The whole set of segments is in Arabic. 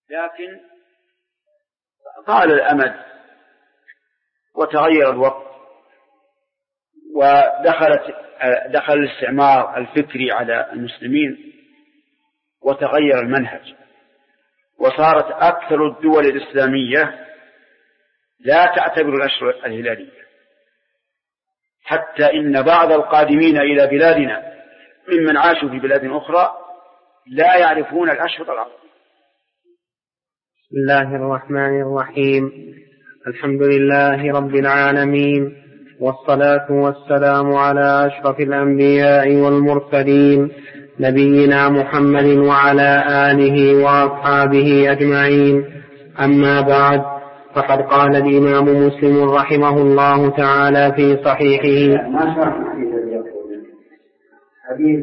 لكن طال الأمد وتغير الوقت ودخل الاستعمار الفكري على المسلمين وتغير المنهج، وصارت أكثر الدول الإسلامية لا تعتبر الأشهر الهلالية، حتى إن بعض القادمين إلى بلادنا ممن عاشوا في بلاد أخرى لا يعرفون الأشهر العربية. بسم الله الرحمن الرحيم. الحمد لله رب العالمين، والصلاة والسلام على أشرف الأنبياء والمرسلين نبينا محمد وعلى آله وأصحابه أجمعين. أما بعد، فقد قال الإمام مسلم رحمه الله تعالى في صحيحه: حديث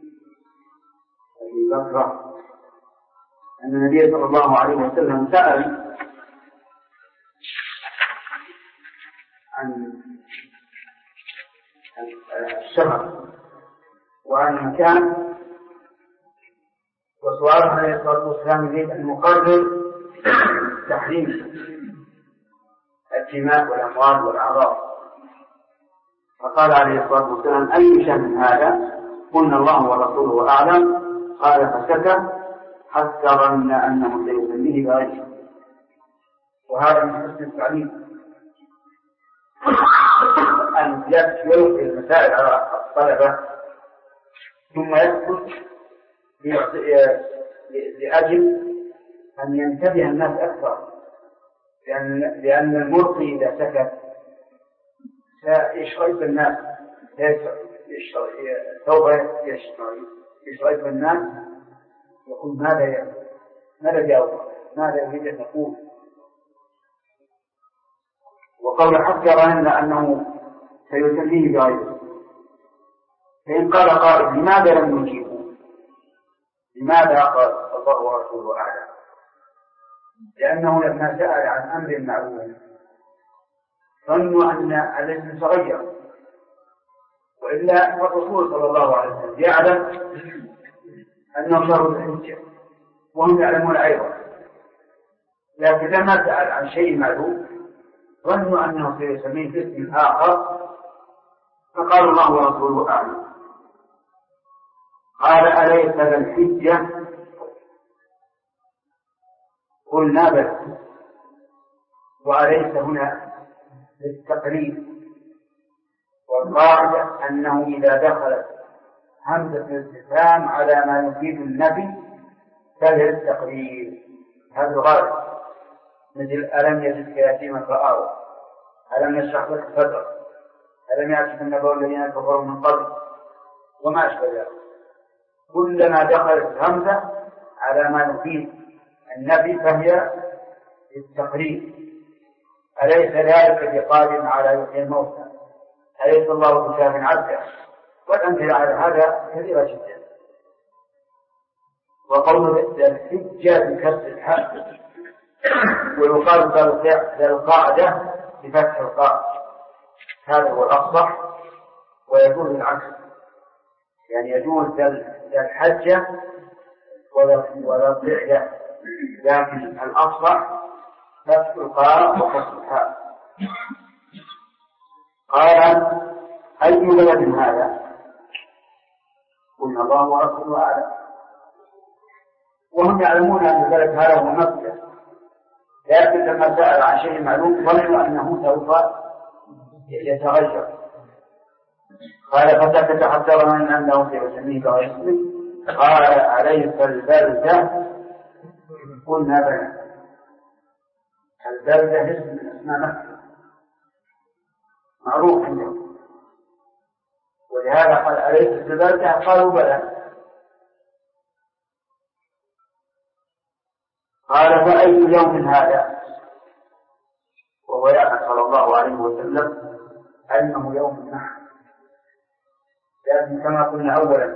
أبي بكر أن النبي صلى الله عليه وسلم سأل عن الشهر وعن المكان، وسؤاله عليه الصلاة والسلام يريد أن يقرر تحريم الدماء والأموال والأعراض، فقال عليه الصلاة والسلام: أي شأن هذا؟ قلنا الله ورسوله أعلم. قال فسكت حتى ظن أنه سيسميه بغيره. وهذا من حسن التعليم أن يلقي المسائل على الطلبة ثم يسكت لأجل أن ينتبه الناس أكثر، لأن الملقي إذا سكت سيشغل الناس، سوف يشغل الناس يقول ماذا جاوب، ماذا يريد أن يقول. وقول حذر أنه سيسميه بغيره، فإن قال قائل: لماذا لم يجيبوا؟ لماذا؟ قال: الله ورسوله أعلم. لأنه لما سأل عن أمر معلوم ظنوا أن الاسم تغير، وإلا الرسول صلى الله عليه وسلم يعلم أنه شهر الحجة وهم يعلمون أيضا، لكن لما سأل عن شيء معلوم ظنوا أنه سيسميه باسم آخر، فقال الله ورسوله أعلم. قال: أليس ذا الحجة؟ قلنا بل. وأليس هنا للتقريب، والقاعدة أنه إذا دخلت همزة الاستفهام على ما يفيد النفي فهي التقريب. هذا الغالب، مثل: ألم يجدك يتيما فآوى، ألم يشرح لك صدرك، ألم يأتك النبأ الذين كفروا من قبل، وما أشبه ذلك. كلما دخلت همزة على ما يفيد النفي فهي التقريب. أليس ذلك بقادر على يحيي الموتى؟ أليس الله بكاف عبده؟ والأمثلة على هذا كثيرة جدا. وقول الحجة بكسر الحاء، ويقال للقاعدة بفتح القاء، هذا هو الأصح. ويجوز العكس، يعني يجوز الحجة ولا الضعية، لكن الأصح فتح القاء وكسر الحاء. قال: أي بلد هذا؟ قلنا الله ورسوله أعلم. وهم يعلمون أن البلد هذا هو مكة، لكن لما سأل عن شيء معلوم ظنوا أنه سوف يتغير. قال: فسكت حتى ظن أنه سيسميه بغير اسمه. قال: أليس البلدة؟ قلنا بلى. البلدة اسم من اسماء مكة معروف عندهم، ولهذا قال: أليس البلدة؟ قالوا: بلى. قال: فأي يوم هذا؟ وهو يعلم صلى الله عليه وسلم أنه يوم النحر، لكن كما قلنا أولا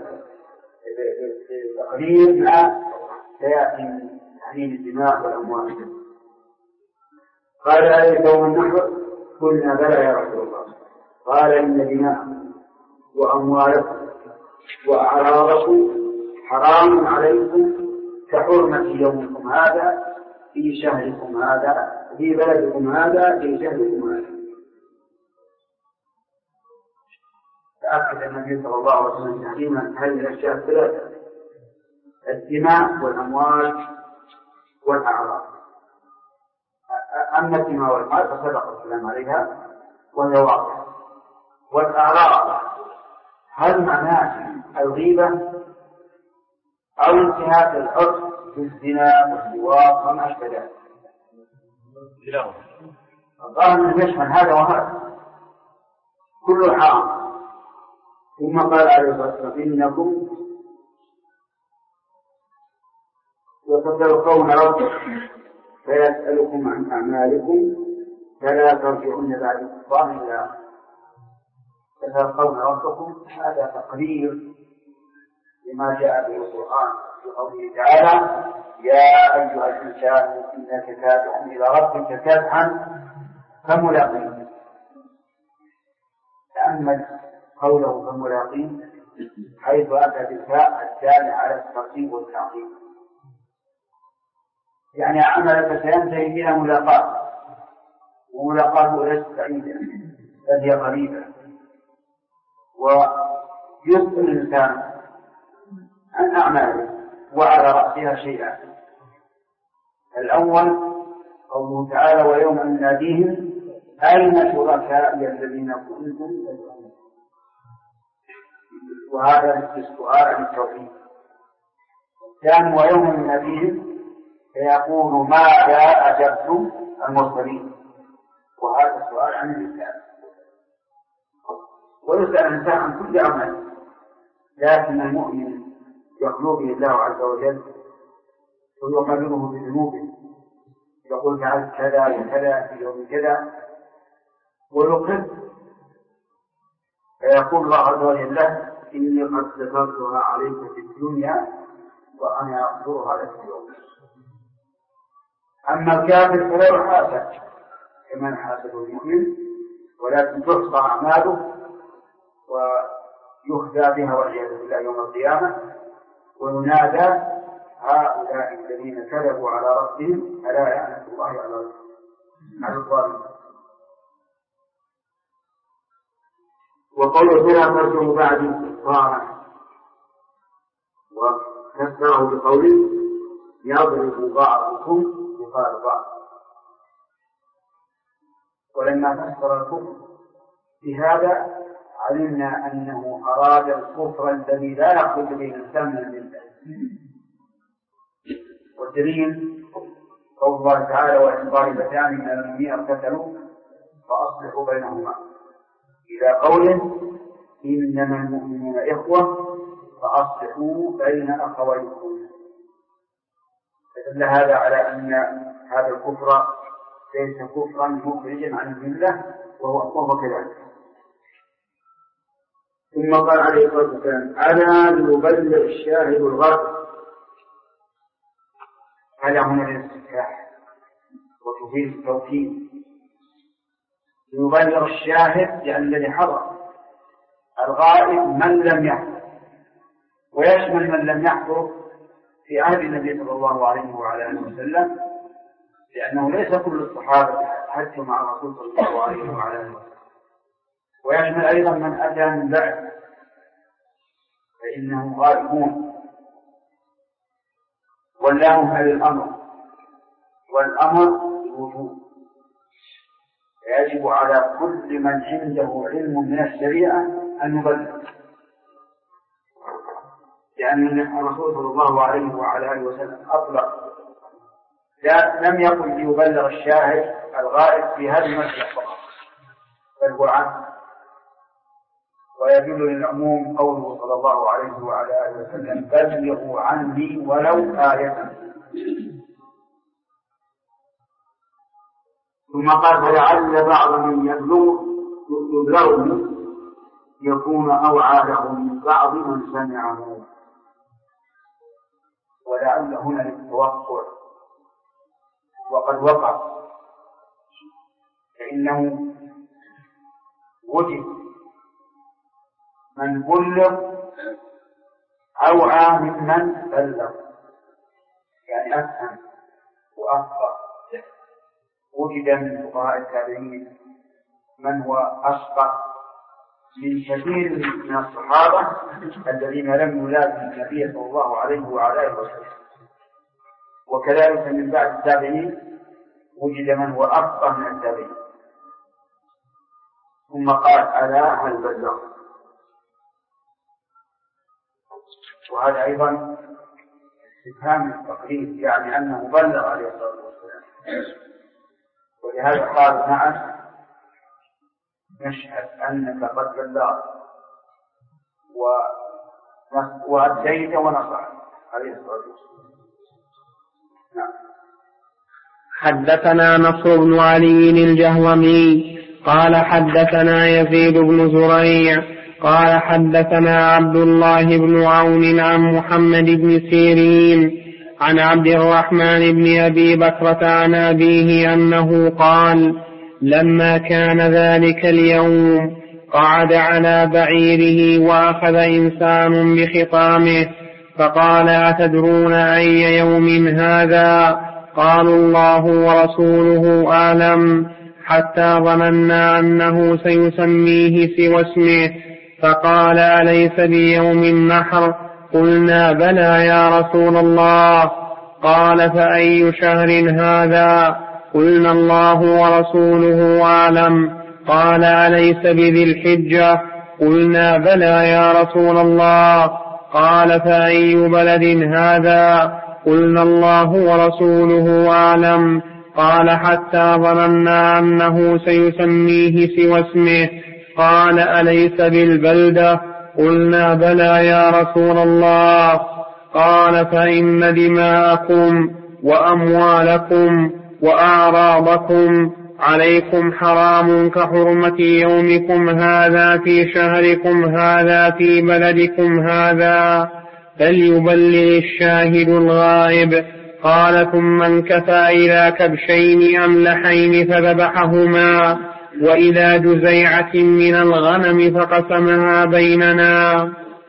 تقرير ما سيأتي من تحليل الدماء والأموال. قال: أليس يوم النحر؟ قلنا: بلى يا رسول الله. قال: إن دماءكم وأموالكم وأعراضكم حرام عليكم كحرمة يومكم هذا في شهركم هذا في بلدكم هذا في شهركم هذا. فأكد النبي صلى الله عليه وسلم تحريما هذه الأشياء الثلاثة: الدماء والأموال والأعراض. أما الدماء والأموال فسبق الكلام عليها وهي واضحة. والأعراض هل معناه الغيبة أو انتهاك العرف في الزنا واللواط وما أشبه ذلك؟ الظاهر أنه يشمل هذا وهذا كل حرام. ثم قال عليه الصلاة والسلام: إنكم وستلقون ربكم فيسألكم عن أعمالكم فلا ترجعون بعد كفار الله. ستلقون ربكم، هذا تقرير لما جاء به القرآن في قوله تعالى: يا أيها الإنسان إنك كادح إلى ربك كادحا فملاقيه. تأمل قوله فملاقيه حيث أتى بالفاء الدالة على الترتيب والتعقيب، يعني عملك سينتهي إلى ملاقاة، وملاقاته ليست بعيدة بل هي قريبة. ويسأل الإنسان عن أعماله وعلى رأسها شيئا: الأول قوله تعالى: ويوم نناديهم أين شركائي الذين كنتم تدعون. وهذا السؤال عن التوحيد. الثاني: ويوم نناديهم فيقول ماذا أجبتم المرسلين. وهذا السؤال عن الإنسان. ويسأل الإنسان عن كل عمل، لكن المؤمن يخلو به الله عز وجل ويقرره بذنوبه، يقول فعلت كذا وكذا في يوم كذا ويقر، فيقول الله عز وجل له: إني قد سترتها عليك في الدنيا وأنا أغفرها لك اليوم. أما الكافر فلا يحاسب كما يحاسب المؤمن، ولكن تحصى أعماله ويخزى بها والعياذ بالله يوم القيامة، وينادى: هؤلاء الذين كذبوا على ربهم ألا يعلم الله على الظالمين. وقوله فلا ترجعوا بعدي كفارا، وفسره بقوله: يضرب بعضكم بقال بعض. ولما فسر الكفر بهذا علمنا أنه أراد الكفر الذي لا يخرج به الإنسان من الملة. والدليل قول الله تعالى: وإن طائفتان من المؤمنين اقتتلوا فأصلحوا بينهما، إلى قوله: إنما المؤمنون إخوة فأصلحوا بين أخويكم. فدل هذا على أن هذا الكفر ليس كفرا مخرجا عن الملة، وهو كذلك. ثم قال عليه الصلاة والسلام: ألا ليبلغ الشاهد الغائب. هذا هنا الاستفتاح وتفيد التوكيد. ليبلغ الشاهد لأن الذي حضر، الغائب من لم يحضر، ويشمل من لم يحضر في عهد النبي صلى الله عليه وعلى آله وسلم، لأنه ليس كل الصحابة حجوا مع الرسول صلى الله عليه وعلى آله وسلم. ويشمل أيضا من أتى من بعد فإنهم غائبون. واللام هذا الأمر، والأمر الوجوب، يجب على كل من عنده علم من الشريعة أن يبلغ، لأن الرسول صلى الله عليه وعلى آله وسلم أطلق، لم يقل ليبلغ الشاهد الغائب في هذا المسجد فقط، بل هو عام. ويدل للعموم قوله صلى الله عليه وعلى آله وسلم: بلغوا عني ولو آية. ثم قال: فلعل بعض من يبلغه يكون أوعى له من بعض من سمعه. ولعل هنا للتوقع، وقد وقع، فإنه وجد من بلغ أوعى ممن بلغ، يعني أفهم وأفقه. وجد من فقهاء التابعين من هو أفقه من كثير من الصحابة الذين لم يلازموا النبي صلى الله عليه وعلى آله وسلم. وكذلك من بعد التابعين وجد من هو أفقه من التابعين. ثم قال: ألا هل بلغ؟ وهذا أيضا استفهام التقرير، يعني أنه بلغ عليه الصلاة والسلام. ولهذا قال: نعم نشهد أنك قد بلغت وأديت ونصحت عليه الصلاة والسلام. نعم. حدثنا نصر بن علي الجهضمي قال حدثنا يزيد بن زريع قال حدثنا عبد الله بن عون عن محمد بن سيرين عن عبد الرحمن بن أبي بكرة عن أبيه أنه قال: لما كان ذلك اليوم قعد على بعيره وأخذ إنسان بخطامه فقال: أتدرون أي يوم هذا؟ قالوا: الله ورسوله أعلم، حتى ظننا أنه سيسميه سوى اسمه، فقال: أليس بيوم النحر؟ قلنا: بلى يا رسول الله. قال: فأي شهر هذا؟ قلنا: الله ورسوله أعلم. قال: أليس بذي الحجة؟ قلنا: بلى يا رسول الله. قال: فأي بلد هذا؟ قلنا: الله ورسوله أعلم. قال: حتى ظننا أنه سيسميه سوى اسمه. قال: أليس بالبلدة؟ قلنا: بلى يا رسول الله. قال: فإن دماءكم وأموالكم وأعراضكم عليكم حرام كحرمة يومكم هذا في شهركم هذا في بلدكم هذا، فليبلغ الشاهد الغائب. قال: ثم انكفى إلى كبشين أملحين فذبحهما، وإلى جزيعة من الغنم فقسمها بيننا.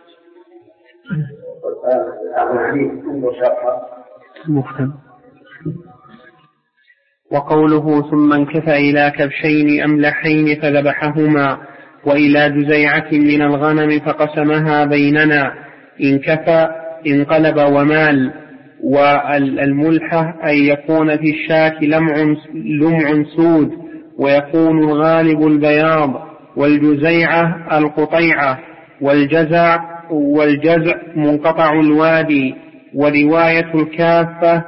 وقوله ثم انكفى إلى كبشين أملحين فذبحهما وإلى جزيعة من الغنم فقسمها بيننا، انكفى انقلب ومال. والملحة أن يكون في الشاة لمع سود ويكون الغالب البياض، والجزيعة القطيعة، والجزع منقطع الوادي. ورواية الكافة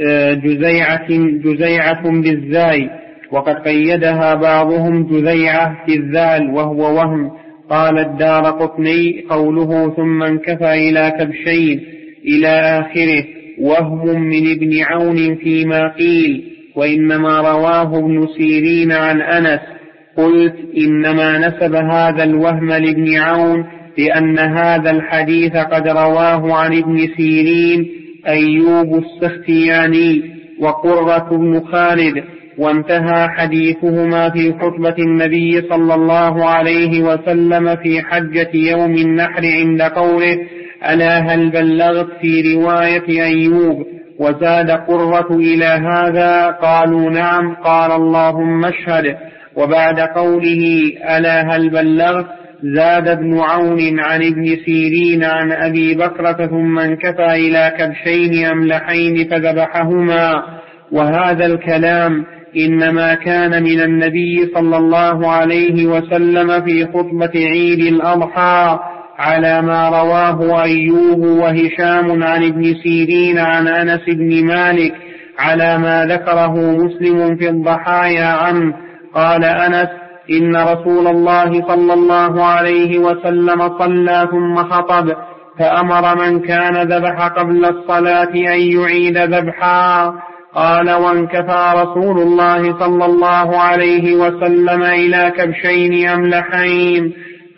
جزيعة بالزاي، وقد قيدها بعضهم جزيعة في الذال وهو وهم. قال الدارقطني: قوله ثم انكفى إلى كبشين إلى آخره وهم من ابن عون فيما قيل، وإنما رواه ابن سيرين عن أنس. قلت: إنما نسب هذا الوهم لابن عون لأن هذا الحديث قد رواه عن ابن سيرين أيوب السختياني وقرة بن خالد، وانتهى حديثهما في خطبة النبي صلى الله عليه وسلم في حجة يوم النحر عند قوله: ألا هل بلغت؟ في رواية أيوب. وزاد قرة إلى هذا قالوا: نعم. قال: اللهم اشهد. وبعد قوله ألا هل بلغت زاد ابن عون عن ابن سيرين عن أبي بكرة: ثم انكفى إلى كبشين أملحين فذبحهما. وهذا الكلام إنما كان من النبي صلى الله عليه وسلم في خطبة عيد الأضحى، على ما رواه أيوب وهشام عن ابن سيرين عن أنس بن مالك، على ما ذكره مسلم في الضحايا عنه. قال أنس: إن رسول الله صلى الله عليه وسلم صلى ثم خطب، فأمر من كان ذبح قبل الصلاة أن يعيد ذبحا. قال: وانكفى رسول الله صلى الله عليه وسلم إلى كبشين أملحين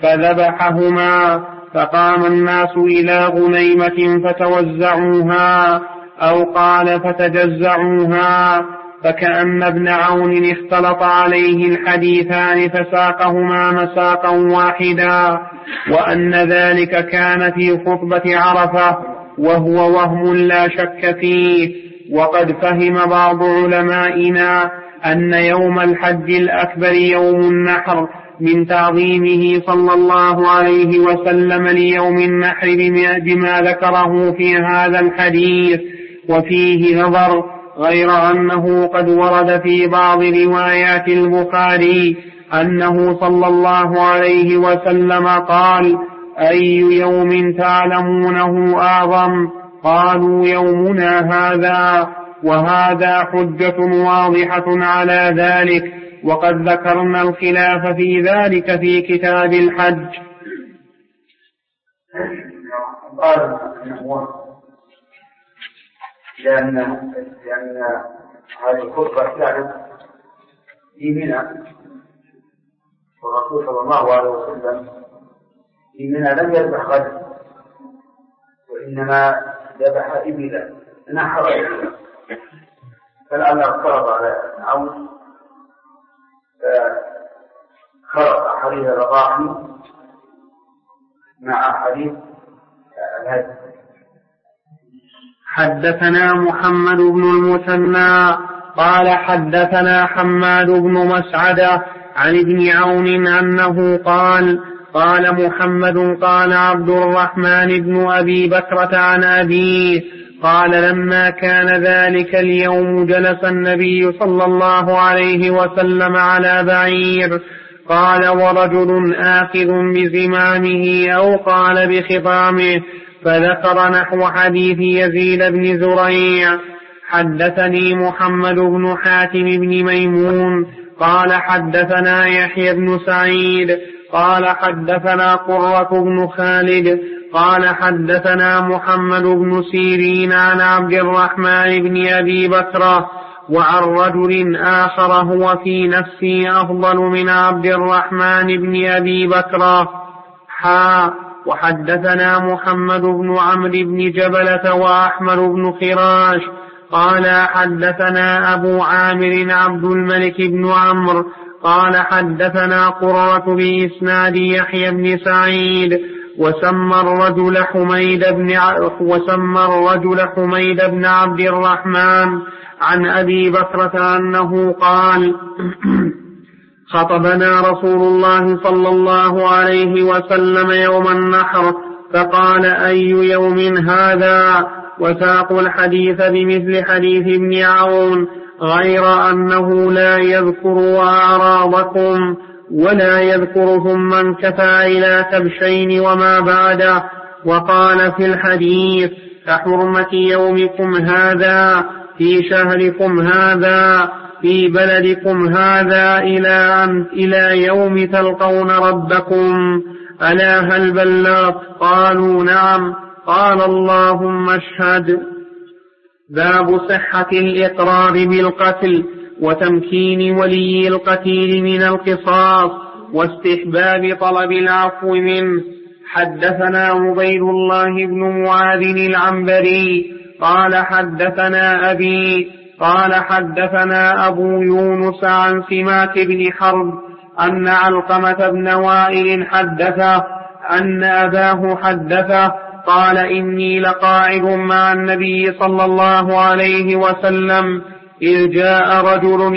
فذبحهما، فقام الناس إلى غنيمة فتوزعوها، أو قال فتجزعوها، فكأن ابن عون اختلط عليه الحديثان فساقهما مساقا واحدا، وأن ذلك كان في خطبة عرفة، وهو وهم لا شك فيه. وقد فهم بعض علمائنا أن يوم الحج الأكبر يوم النحر من تعظيمه صلى الله عليه وسلم ليوم النحر بما ذكره في هذا الحديث، وفيه نظر، غير أنه قد ورد في بعض روايات البخاري أنه صلى الله عليه وسلم قال: أي يوم تعلمونه أعظم؟ قالوا: يومنا هذا. وهذا حجة واضحة على ذلك، وقد ذكرنا الخلاف في ذلك في كتاب الحج. قال لأن هذه الخطبة كانت في منى، والرسول صلى الله عليه وسلم في منى لم يذبح غدا، وإنما ذبح إبلا، نحر إبلا، فالآن اقترب على عون فخلق حديث الرضاعي مع حديث الهدي. حدثنا محمد بن المثنى قال حدثنا حماد بن مسعدة عن ابن عون أنه قال: قال محمد قال عبد الرحمن بن أبي بكرة عن أبيه قال: لما كان ذلك اليوم جلس النبي صلى الله عليه وسلم على بعير، قال: ورجل آخذ بزمامه أو قال بخطامه، فذكر نحو حديث يزيد بن زريع. حدثني محمد بن حاتم بن ميمون قال حدثنا يحيى بن سعيد قال حدثنا قرة بن خالد قال حدثنا محمد بن سيرين عن عبد الرحمن بن أبي بكرة وعن رجل آخر هو في نفسي أفضل من عبد الرحمن بن أبي بكرة. وحدثنا محمد بن عمرو بن جبلة وأحمد بن خراش قال حدثنا أبو عامر عبد الملك بن عمرو قال حدثنا قرة بإسناد يحيى بن سعيد وسمى الرجل حميد بن عبد الرحمن عن أبي بكرة أنه قال: خطبنا رسول الله صلى الله عليه وسلم يوم النحر فقال: أي يوم هذا؟ وساقوا الحديث بمثل حديث ابن عون، غير أنه لا يذكر أعراضكم ولا يذكر ثم انكفى إلى كبشين وما بعده. وقال في الحديث: كحرمة يومكم هذا في شهركم هذا في بلدكم هذا إلى يوم تلقون ربكم. ألا هل بلغت؟ قالوا: نعم. قال: اللهم اشهد. باب صحة الإقرار بالقتل وتمكين ولي القتيل من القصاص واستحباب طلب العفو منه. حدثنا عبيد الله بن معاذ العنبري قال حدثنا أبي قال حدثنا أبو يونس عن سماك بن حرب أن علقمة بن وائل حدثه أن أباه حدثه قال: إني لقاعد مع النبي صلى الله عليه وسلم إذ جاء رجل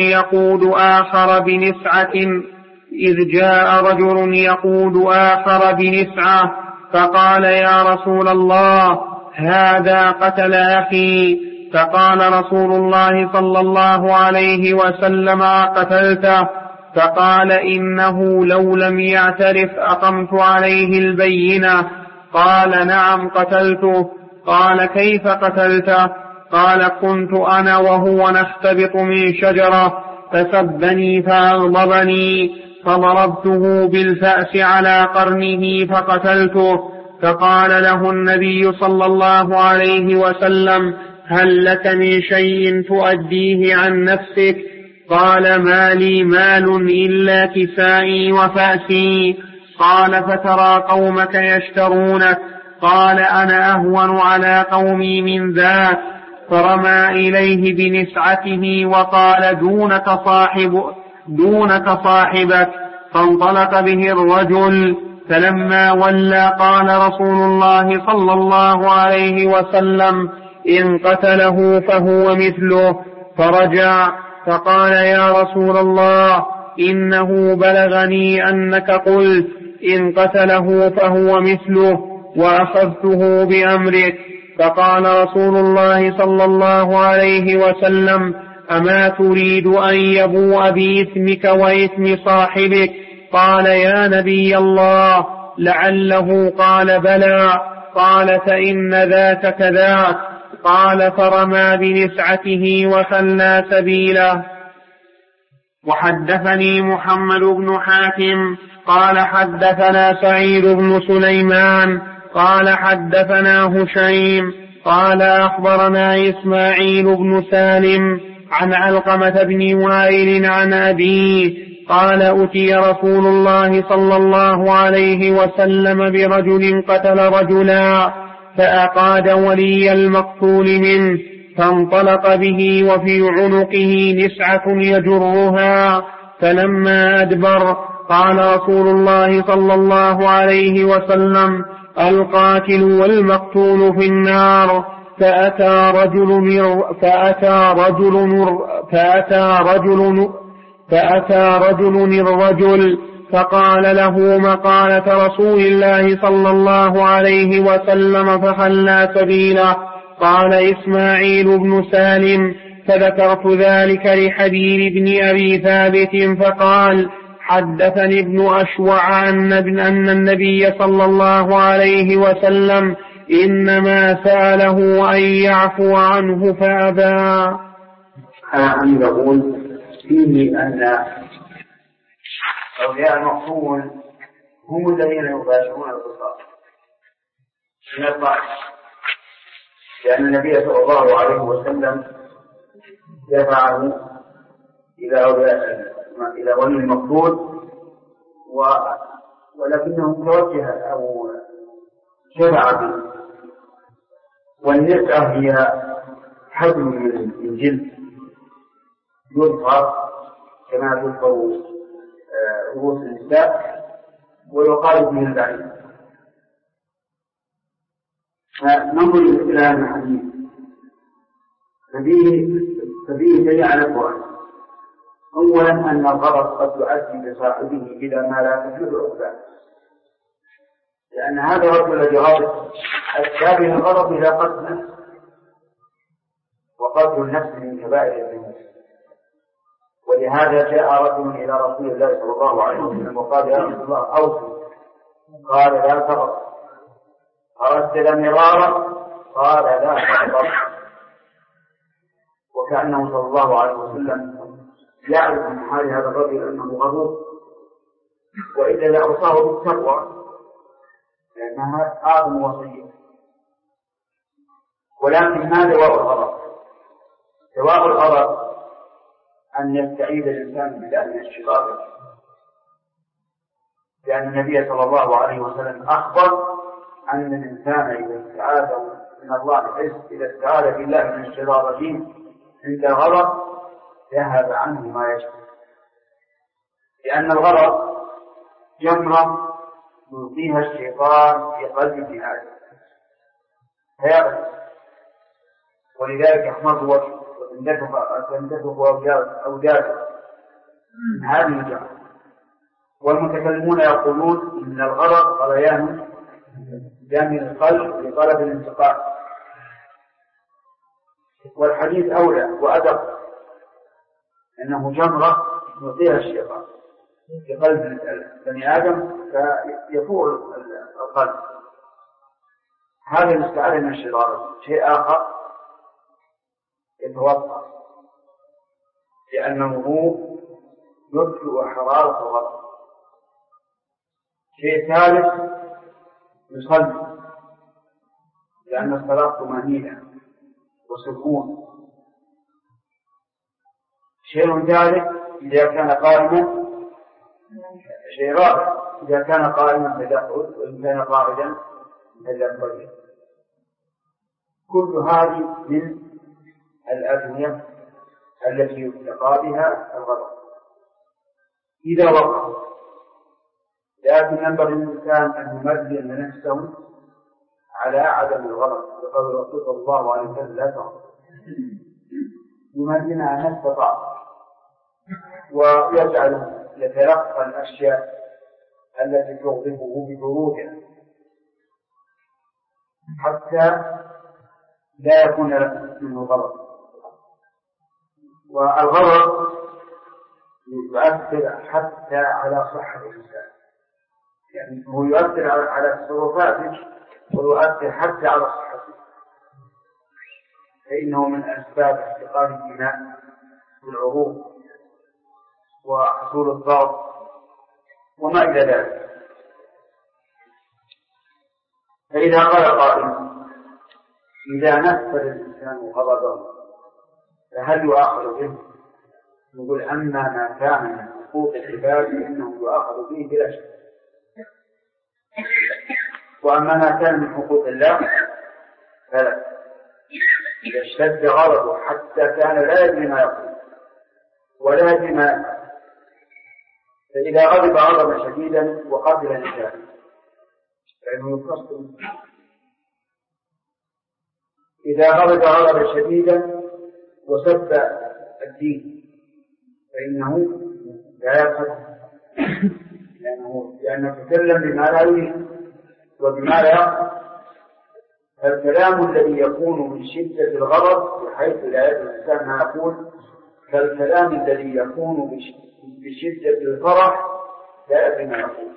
يقود آخر بنسعة فقال: يا رسول الله، هذا قتل أخي. فقال رسول الله صلى الله عليه وسلم: قتلته؟ فقال: إنه لو لم يعترف أقمت عليه البينة. قال: نعم قتلته. قال: كيف قتلته؟ قال: كنت أنا وهو نختبط من شجرة فسبني فأغضبني فضربته بالفأس على قرنه فقتلته. فقال له النبي صلى الله عليه وسلم: هل لك من شيء تؤديه عن نفسك؟ قال: ما لي مال إلا كسائي وفأسي. قال: فترى قومك يشترونك. قال: أنا أهون على قومي من ذاك. فرمى إليه بنسعته وقال: دونك صاحبك. فانطلق به الرجل. فلما ولى قال رسول الله صلى الله عليه وسلم: إن قتله فهو مثله. فرجع فقال يا رسول الله إنه بلغني أنك قلت إن قتله فهو مثله وأخذته بأمرك. فقال رسول الله صلى الله عليه وسلم أما تريد أن يبوء بإثمك وإثم صاحبك؟ قال يا نبي الله لعله. قال بلى. قال فإن ذاك كذاك. قال فرمى بنسعته وخلى سبيله. وحدثني محمد بن حاتم قال حدثنا سعيد بن سليمان قال حدثنا هشيم قال أخبرنا إسماعيل بن سالم عن علقمة بن وائل عن أبيه قال أتي رسول الله صلى الله عليه وسلم برجل قتل رجلا فأقاد ولي المقتول منه فانطلق به وفي عنقه نسعة يجرها. فلما أدبر قال رسول الله صلى الله عليه وسلم القاتل والمقتول في النار. فأتى رجل الرجل فقال له مقالة رسول الله صلى الله عليه وسلم فخلى سبيله. قال إسماعيل بن سالم فذكرت ذلك لحبيب بن أبي ثابت فقال حدثني ابن أشوع أن النبي صلى الله عليه وسلم إنما سأله أن يعفو عنه فأبى. أن يقول فيه أن أولياء المقتول هم الذين يباشرون القصاص من الطائف، لأن النبي صلى الله عليه وسلم دفعه إلى ولي المقتول ولكنه توجه أو شفع به. والنسعة هي حبل من جلد يظهر كما تظهر رؤوس النساء ويقال به البعيد. فننظر إلى هذا الحديث ففيه شيء على القرآن. أولا أن الغرض قد يؤدي لصاحبه إلى ما لا تجوز عقباه، لأن هذا الرجل الذي غضب أدى به الغضب إلى قتل نفس، وقتل النفس من كبائر الذنوب. ولهذا جاء رجل إلى رسول الله صلى الله عليه وسلم وقال يا رسول الله أوصي، قال لا تغضب. أردت مرارا، قال لا تغضب. وكأنه صلى الله عليه وسلم يعرف من حال هذا الرجل أنه غضوب، وإذا لأوصاه بالتقوى لأنها أعظم وصية. ولكن ما دواء الغضب؟ دواء الغضب أن يستعيذ الإنسان بالله من الشيطان، لأن النبي صلى الله عليه وسلم أخبر أن الإنسان إذا استعاذ من الله إذا استعاذ بالله من الشيطان الرجيم عند الغضب ذهب عنه ما يشبه، لأن الغضب جمرة يلقيها الشيطان في قلب ابن آدم فيغضب، ولذلك يحمر وجهه وتندفق أوداده من هذه الجمرة. والمتكلمون يقولون إن الغضب غليان دم القلب لطلب الانتقام، والحديث أولى وأدق أنه جمرة يلقيها الشيطان في قلب بني آدم فيفور القلب. هذا الاستعاذة من الشيطان. شيء آخر يتوقع لأنه يدفئ حرارة الغضب. شيء ثالث يصلي، لأن الصلاة طمأنينة وسكون. شيء ثالث إذا كان قائما، شيء رابع إذا كان قائما تدخل، وإن كان قاعدا تدخل. كل هذه من الأدوية التي يتقى بها الغضب إذا وقع. لكن ينبغي للإنسان أن يمرن نفسه على عدم الغضب، بقول الرسول صلى الله عليه وسلم لا تغضب، يمكنها ما استطاع، ويجعل يتلقى الأشياء التي تغضبه ببرودها حتى لا يكون منه غضب. والغضب يؤثر حتى على صحة الإنسان، يعني هو يؤثر على تصرفاته ويؤثر حتى على صحته، فإنه من أسباب احتقان الدماء والعروق وحصول الضغط وما إلى ذلك. فإذا قال قائل إذا نفذ الإنسان غضبه فهل يؤاخذ به؟ نقول أما ما كان من حقوق العباد فإنه يؤاخذ به بلا شك، وأما ما كان من حقوق الله فلا. إذا اشتد غضبه حتى كان لا يدري ما يقول ولا يدري ما يفعل، فإذا غضب غضبا شديدا وقتل إنسانا فإنه يقصد. إذا غضب غضبا شديدا وسب الدين فإنه لا يقصد، لأنه تكلم بما لا يريد وبما لا يقصد. الكلام الذي يكون من شدة الغضب بحيث لا يدري الإنسان ما يقول كالكلام الذي يكون بشدة الفرح لا يدري ما يقول.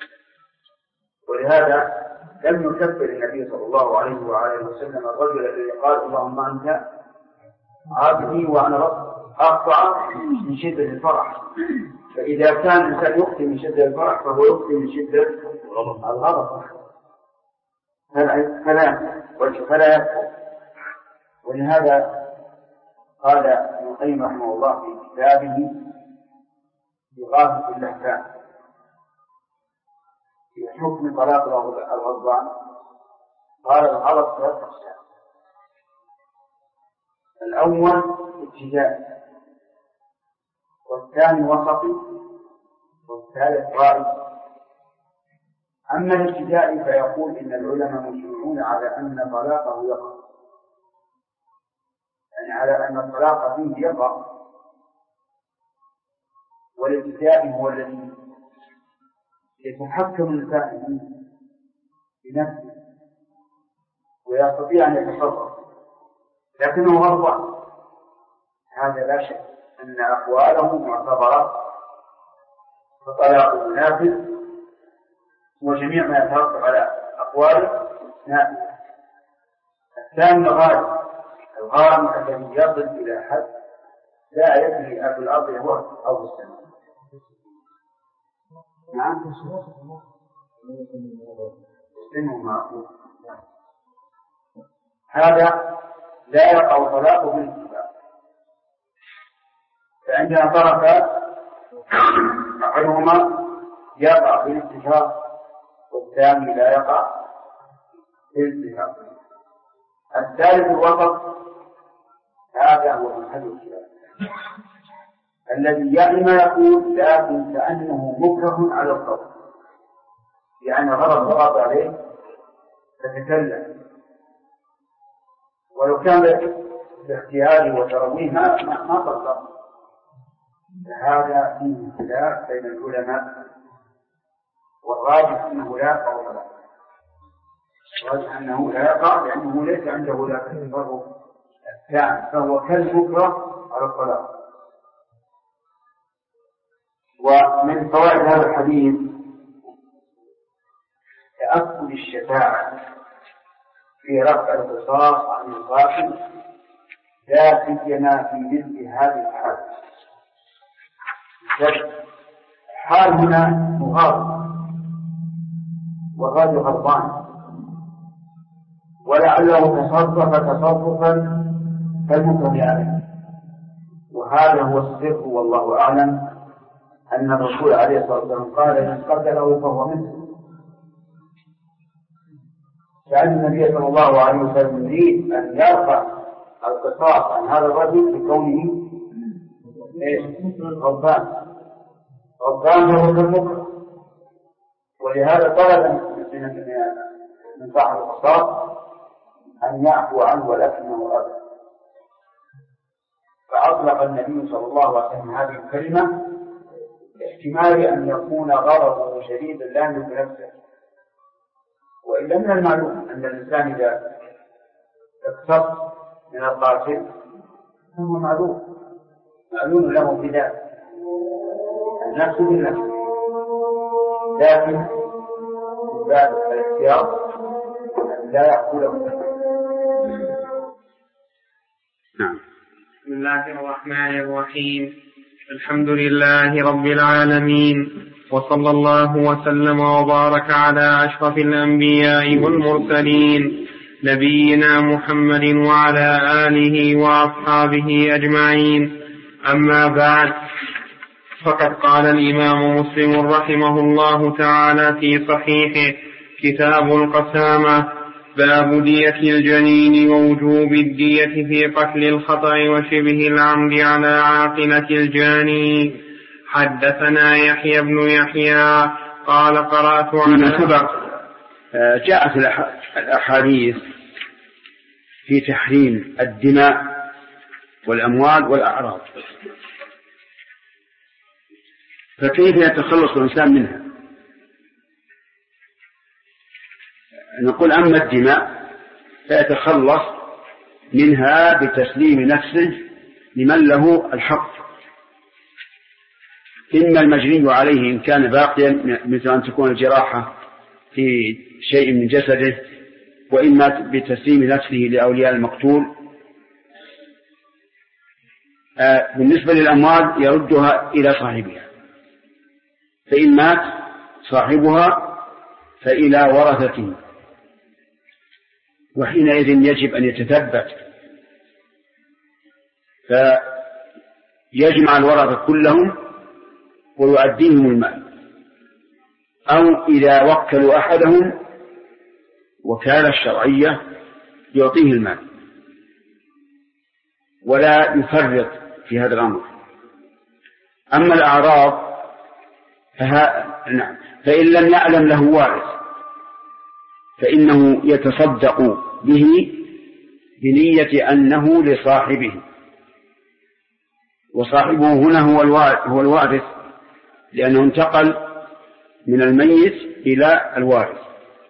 ولهذا لم يكفر النبي صلى الله عليه وآله وسلم الرجل الذي قال اللهم أنت عبدي وأنا رب أقطع من شدة الفرح. فإذا كان الإنسان يخطئ من شدة الفرح فهو يخطئ من شدة الغضب فلا يكفر. ولهذا قال ابن القيم رحمه الله في كتابه إغاثة اللهفان في حكم طلاق الغضبان، قال الغضب ثلاث أقسام: الأول ابتدائي، والثاني وسطي، والثالث رائي. أما الابتدائي فيقول إن العلماء مجمعون على أن طلاقه يقع، يعني على أن الطلاق فيه يقع. والابتدائي هو الذي يتحكم الإنسان بنفسه ويستطيع أن يتصرف لكنه غضبان، هذا لا شك أن أقواله معتبرة فطلاقه نافذ، وجميع ما يترتب على أقواله نافذ. الثاني الغارم الذي يصل إلى حد لا يدري أبو الأرض هو أو السماء. نعم هذا لا يقع طلاقه بالاتفاق. فعندنا طرفا أحدهما يقع بالاتفاق والثاني لا يقع بالاتفاق. الثالث الوسط، هذا هو محل الخلاف الذي يعني ما يقول لكن كأنه مكره على القول، يعني غضب عليه فتكلم، ولو كان باختياره وترويه ما طلق. هذا فيه خلاف بين العلماء، والراجح أنه لا قول له، الراجح أنه لا يقع لأنه ليس عنده لا تصرف الثاني، فهو كالمكره على الطلاق. ومن فوائد هذا الحديث تأكد الشفاعة في رفع القصاص عن القاتل، لا سيما في مثل هذه الحال. حال هنا مغاضب والرجل غضبان، ولعله تصرف تصرفا كالمكره عليه، وهذا هو السر والله أعلم، أن الرسول عليه الصلاة والسلام قال إن قتله فهو مثله. كأن النبي صلى الله عليه وسلم يريد أن يرفع القصاص عن هذا الرجل بكونه غضبان وهو كالمكره. ولهذا طلب من صاحب القصاص أن يعفو عنه ولكنه أبى. فأطلق النبي صلى الله عليه وسلم هذه الكلمة احتمال أن يكون غضبه شديدا لا يملك نفسه، وإلا من المعلوم أن الإنسان إذا اقتص من القاتل فهو معلوم له ابتداء النفس بالنفس، لكن بعد الاختيار لا يأكله. نعم. بسم الله الرحمن الرحيم. الحمد لله رب العالمين، وصلى الله وسلم وبارك على أشرف الأنبياء والمرسلين نبينا محمد وعلى آله وأصحابه أجمعين. أما بعد، فقد قال الإمام مسلم رحمه الله تعالى في صحيحه كتاب القسامة: باب دية الجنين ووجوب الدية في قتل الخطأ وشبه العمد على عاقلة الجاني. حدثنا يحيى بن يحيى قال قرأت على سبق جاءت الأحاديث في تحريم الدماء والأموال والأعراض، فكيف يتخلص الإنسان منها؟ نقول أما الدماء فيتخلص منها بتسليم نفسه لمن له الحق، إما المجني عليه إن كان باقيا مثل أن تكون الجراحة في شيء من جسده، وإما بتسليم نفسه لأولياء المقتول. بالنسبة للأموال يردها إلى صاحبها، فإن مات صاحبها فإلى ورثته، وحينئذ يجب أن يتثبت فيجمع الورثة كلهم ويؤديهم المال، أو إذا وكلوا أحدهم وكالة الشرعية يعطيه المال ولا يفرط في هذا الأمر. أما الأعراض فإن لم يعلم له وارث فإنه يتصدق به بنية أنه لصاحبه، وصاحبه هنا هو الوارث، لأنه انتقل من الميت إلى الوارث،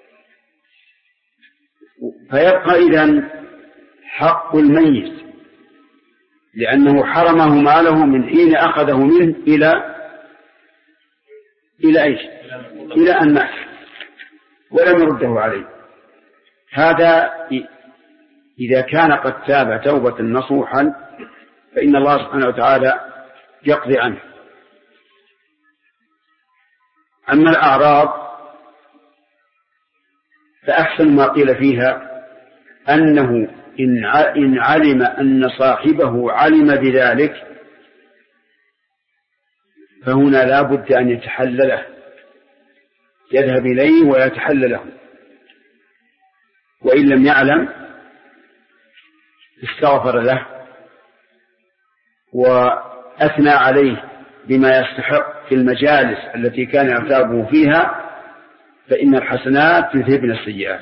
فيبقى إذن حق الميت، لأنه حرمه ماله من حين أخذه منه إلى إيش؟ إلى أن مات ولم يرده عليه. هذا إذا كان قد تاب توبة نصوحا فإن الله سبحانه وتعالى يقضي عنه. أما الأعراض فأحسن ما قيل فيها أنه إن علم أن صاحبه علم بذلك فهنا لا بد أن يتحلله، يذهب إليه ويتحلله، وإن لم يعلم استغفر له وأثنى عليه بما يستحق في المجالس التي كان يعتابه فيها، فإن الحسنات يذهبن السيئات.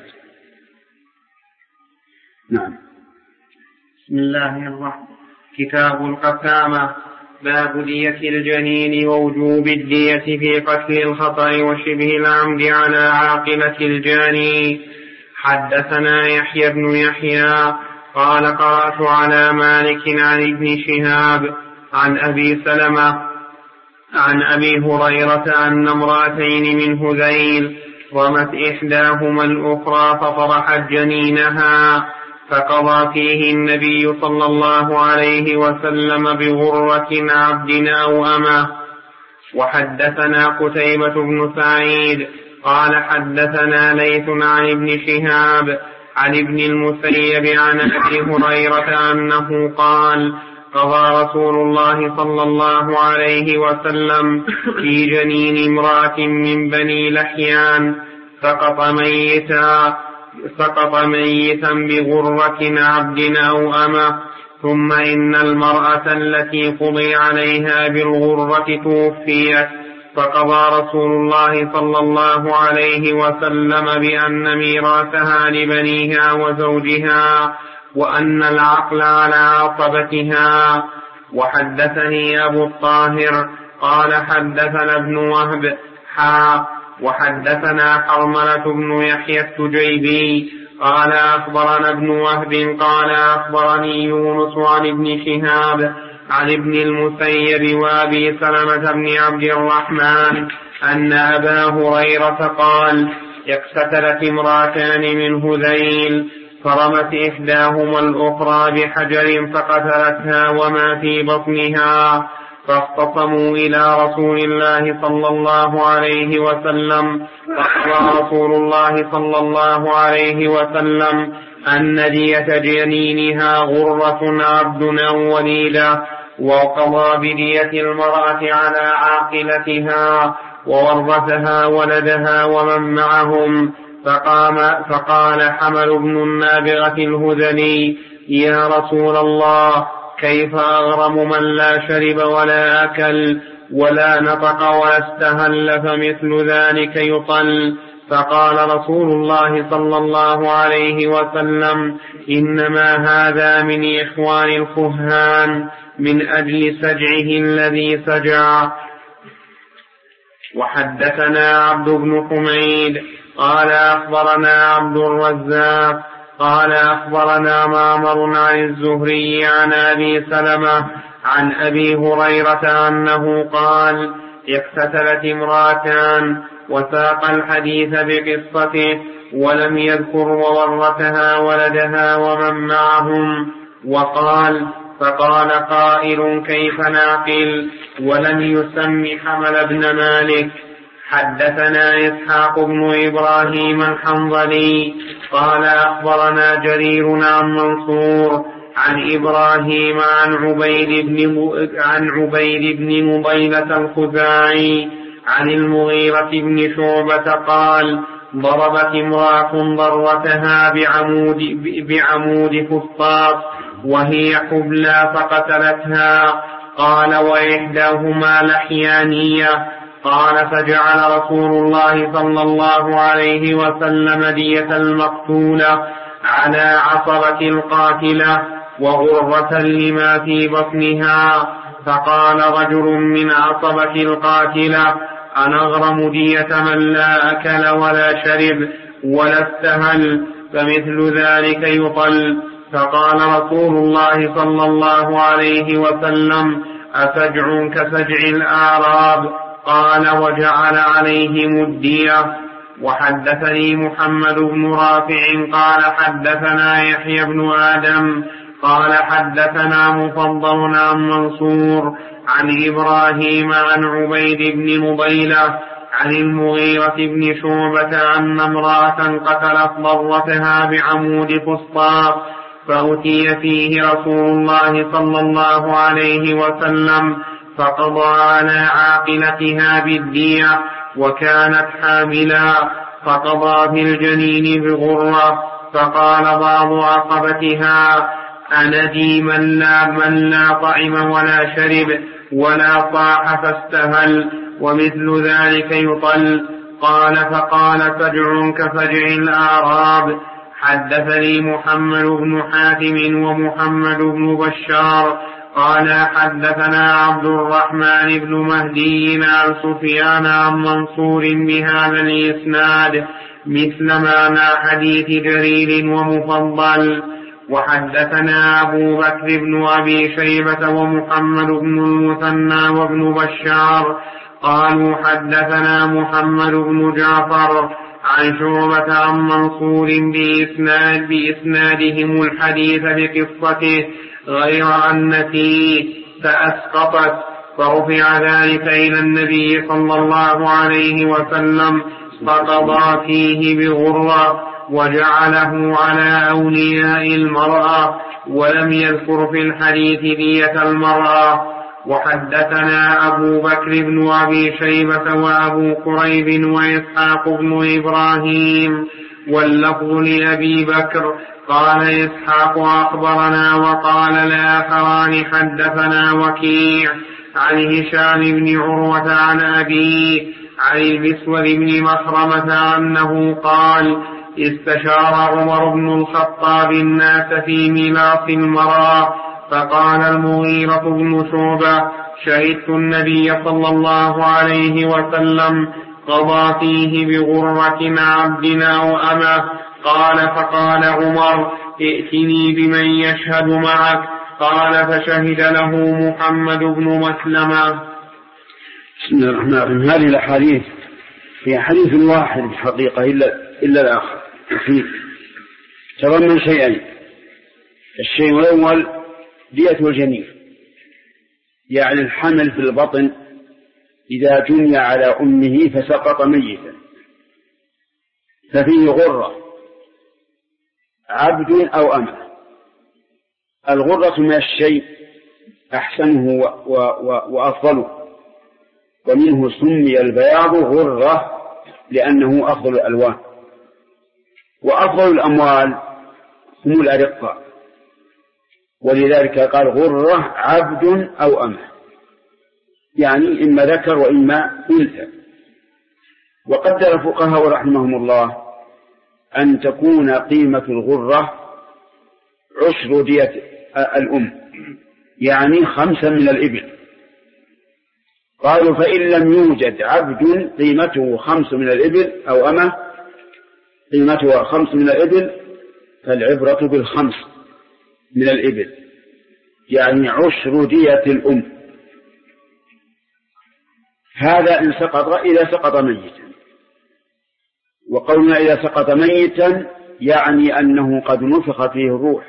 نعم. بسم الله الرحمن الرحيم. كتاب القسامة: باب دية الجنين ووجوب الدية في قتل الخطأ وشبه العمد على عاقلة الجاني. حدثنا يحيى بن يحيى قال قرأت على مالك عن ابن شهاب عن أبي سلمة عن أبي هريرة أن امرأتين من هذيل رمت إحداهما الأخرى فطرحت جنينها، فقضى فيه النبي صلى الله عليه وسلم بغرة عبد أو أمة. وحدثنا قتيبة بن سعيد قال حدثنا ليث عن ابن شهاب عن ابن المسيب عن أبي هريرة أنه قال: قضى رسول الله صلى الله عليه وسلم في جنين امرأة من بني لحيان سقط ميتا بغرة عبد أو أمة، ثم إن المرأة التي قضي عليها بالغرة توفيت، فقضى رسول الله صلى الله عليه وسلم بأن ميراثها لبنيها وزوجها وأن العقل على عصبتها. وحدثني أبو الطاهر قال حدثنا ابن وهب وحدثنا حرملة بن يحيى التجيبي قال أخبرنا ابن وهب قال أخبرني يونس عن ابن شهاب عن ابن المسيب وأبي سلمة بن عبد الرحمن أن أبا هريرة قال اقتتلت امرأتان من هذيل فرمت إحداهما الأخرى بحجر فقتلتها وما في بطنها، فاختصموا إلى رسول الله صلى الله عليه وسلم، فقال رسول الله صلى الله عليه وسلم أن دية جنينها غرة عبد أو وليدة، وقضى بدية المرأة على عاقلتها وورثها ولدها ومن معهم. فقال حمل بن النابغة الهذلي يا رسول الله كيف أغرم من لا شرب ولا أكل ولا نطق ولا استهل فمثل ذلك يطل؟ فقال رسول الله صلى الله عليه وسلم إنما هذا من إخوان الكهان من أجل سجعه الذي سجع. وحدثنا عبد بن حميد قال أخبرنا عبد الرزاق قال أخبرنا معمر عن الزهري عن أبي سلمة عن أبي هريرة أنه قال اقتتلت امرأتان، وساق الحديث بقصته ولم يذكر وورثها ولدها ومن معهم. وقال فقال قائل كيف نعقل؟ ولم يسم حمل بن مالك. حدثنا إسحاق بن إبراهيم الحنظلي قال أخبرنا جرير عن منصور عن إبراهيم عن عبيد بن مضيلة الخزاعي عن المغيرة بن شعبة قال ضربت امرأة ضرتها بعمود فسطاط وهي حبلى فقتلتها. قال وإحداهما لحيانية. قال فجعل رسول الله صلى الله عليه وسلم دية المقتولة على عصبة القاتلة وغرة لما في بطنها. فقال رجل من عصبة القاتلة أنغرم دية من لا أكل ولا شرب ولا استهل فمثل ذلك يطل؟ فقال رسول الله صلى الله عليه وسلم أسجع كسجع الأعراب؟ قال وجعل عليهم الدية. وحدثني محمد بن رافع قال حدثنا يحيى بن آدم قال حدثنا مفضل عن منصور عن إبراهيم عن عبيد بن مضيلة عن المغيرة بن شعبة أن امرأة قتلت ضرتها بعمود فسطاط فأتي فيه رسول الله صلى الله عليه وسلم فقضى على عاقلتها بالدية وكانت حاملا، فقضى في الجنين بغرة. فقال بعض عقبتها أندي من لا طعم ولا شرب ولا طاح فاستهل ومثل ذلك يطل؟ قال فقال فجع كفجع الأعراب. حدثني محمد بن حاتم ومحمد بن بشار قال حدثنا عبد الرحمن بن مهدي عن سفيان عن منصور بهذا الإسناد مثل معنى حديث جرير ومفضل. وحدثنا أبو بكر بن أبي شيبة ومحمد بن المثنى وابن بشار قالوا حدثنا محمد بن جعفر عن شعبة عن منصور بإسنادهم الحديث بقصته غير أن فيه فأسقطت، فرفع ذلك إلى النبي صلى الله عليه وسلم فقضى فيه بغرة وجعله على أولياء المرأة ولم يذكر في الحديث دية المرأة. وحدثنا أبو بكر بن أبي شيبة وأبو قريب وإسحاق بن إبراهيم واللفظ لأبي بكر قال إسحاق أخبرنا وقال الآخران حدثنا وكيع عن هشام بن عروة عن أبيه عن المسور بن مخرمة أنه قال استشار عمر بن الخطاب الناس في ميراث المرأة فقال المغيرة بن شعبة شهدت النبي صلى الله عليه وسلم قضى فيه بغرة عبدنا وأمه. قال فقال عمر ائتني بمن يشهد معك. قال فشهد له محمد بن مسلمة. بسم الله الرحمن الرحيم. هذه الأحاديث هي حديث واحد الحقيقة إلا الآخر فيه تضمن شيئين. الشيء الأول دية الجنين، يعني الحمل في البطن إذا جني على أمه فسقط ميتا ففيه غرة عبد أو أمة. الغرة من الشيء أحسنه وأفضله، ومنه سمي البياض غرة لأنه أفضل الألوان، وأفضل الأموال هم الأرقة، ولذلك قال غرة عبد أو أمة، يعني إما ذكر وإما أنثى. وقدر الفقهاء رحمهم الله أن تكون قيمة الغرة 10 دية الأم، يعني 5 من الإبل. قالوا فإن لم يوجد عبد قيمته 5 من الإبل أو أمة قيمتها 5 من الإبل فالعبرة ب5 من الإبل، يعني 10 دية الأم. هذا إن سقط إذا سقط ميتا، وقولنا إذا سقط ميتا يعني أنه قد نفخ فيه الروح،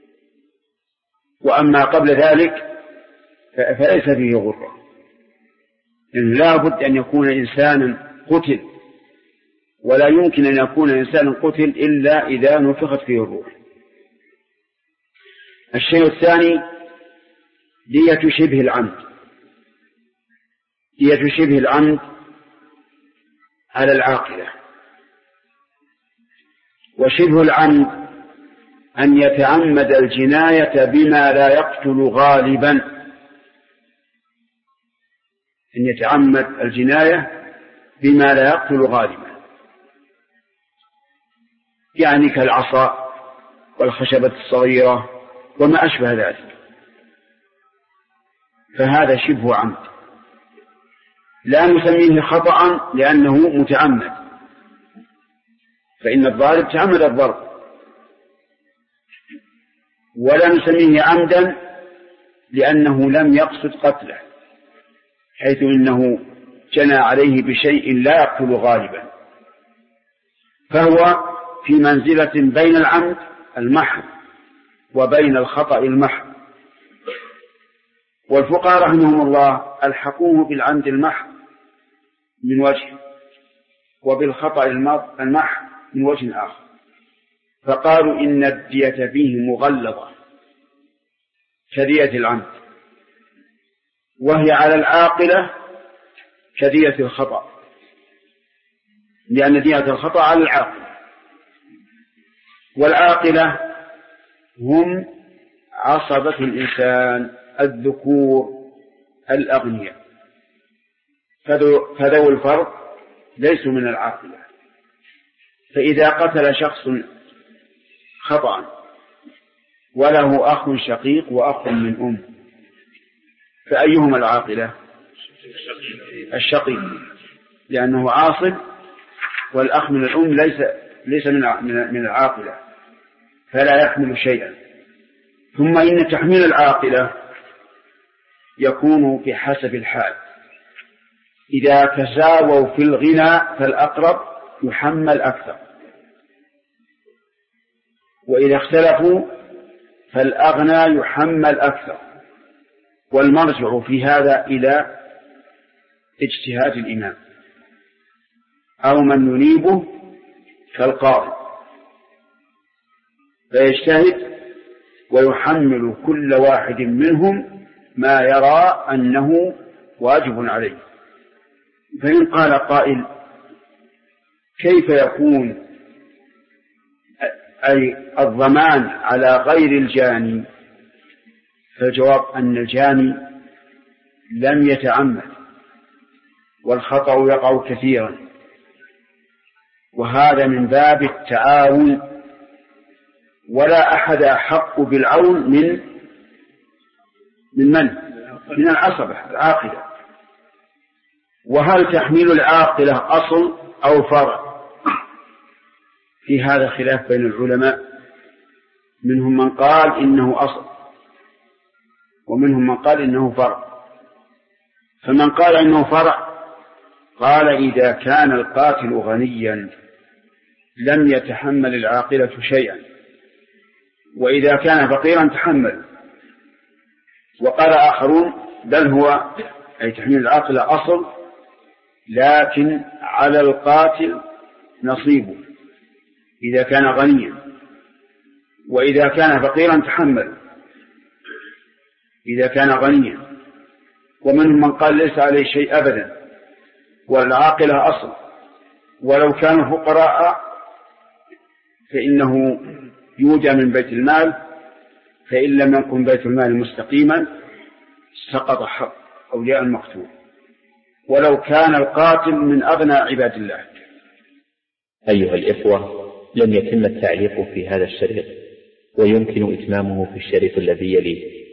وأما قبل ذلك فليس فيه غرة. إن لا بد أن يكون إنسانا قتل، ولا يمكن أن يكون إنسانا قتل إلا إذا نفخت فيه الروح. الشيء الثاني دية شبه العمد. دية شبه العمد على العاقلة، وشبه العمد أن يتعمد الجناية بما لا يقتل غالبا، أن يتعمد الجناية بما لا يقتل غالبا، يعني كالعصا والخشبة الصغيرة وما أشبه ذلك، فهذا شبه عمد. لا نسميه خطأ لأنه متعمد، فإن الضارب تعمد الضرب، ولا نسميه عمدا لأنه لم يقصد قتله، حيث إنه جنى عليه بشيء لا يقتل غالبا، فهو في منزلة بين العمد المحض وبين الخطأ المحض. والفقهاء رحمهم الله ألحقوه بالعمد المحض من وجه، وبالخطأ المحض من وجه آخر، فقالوا إن الدية فيه مغلظة كدية العمد، وهي على العاقلة كدية الخطأ، لأن دية الخطأ على العاقلة، والعاقلة هم عصبة الإنسان الذكور الأغنياء، فذو الفرد ليسوا من العاقلة. فإذا قتل شخص خطأ وله أخ شقيق وأخ من أم، فأيهما العاقلة؟ الشقيق، لأنه عاصب، والأخ من الأم ليس من العاقلة، فلا يحمل شيئا. ثم إن تحميل العاقلة يكون بحسب الحال، إذا تساووا في الغنى فالأقرب يحمل أكثر، وإذا اختلفوا فالأغنى يحمل أكثر. والمرجع في هذا إلى اجتهاد الإمام أو من ينيبه كالقاضي، فيجتهد ويحمل كل واحد منهم ما يرى أنه واجب عليه. فإن قال قائل كيف يكون أي الضمان على غير الجاني؟ فالجواب أن الجاني لم يتعمد، والخطأ يقع كثيرا، وهذا من باب التعاون، ولا أحد أحق بالعون من العصبة العاقلة. وهل تحميل العاقلة أصل أو فرع؟ في هذا خلاف بين العلماء، منهم من قال إنه أصل ومنهم من قال إنه فرع. فمن قال إنه فرع قال إذا كان القاتل غنيا لم يتحمل العاقلة شيئا، وإذا كان فقيرا تحمل. وقال آخرون بل هو أي تحميل العاقلة أصل، لكن على القاتل نصيبه إذا كان غنيا، وإذا كان فقيرا تحمل إذا كان غنيا. ومنهم من قال ليس عليه شيء أبدا، والعاقلة أصل، ولو كانوا فقراء فإنه يوجى من بيت المال، فإن لم يكن بيت المال مستقيما سقط حق أولياء المقتول، ولو كان القاتل من أغنى عباد الله. أيها الإخوة، لم يتم التعليق في هذا الشريط، ويمكن إتمامه في الشريط الذي يليه.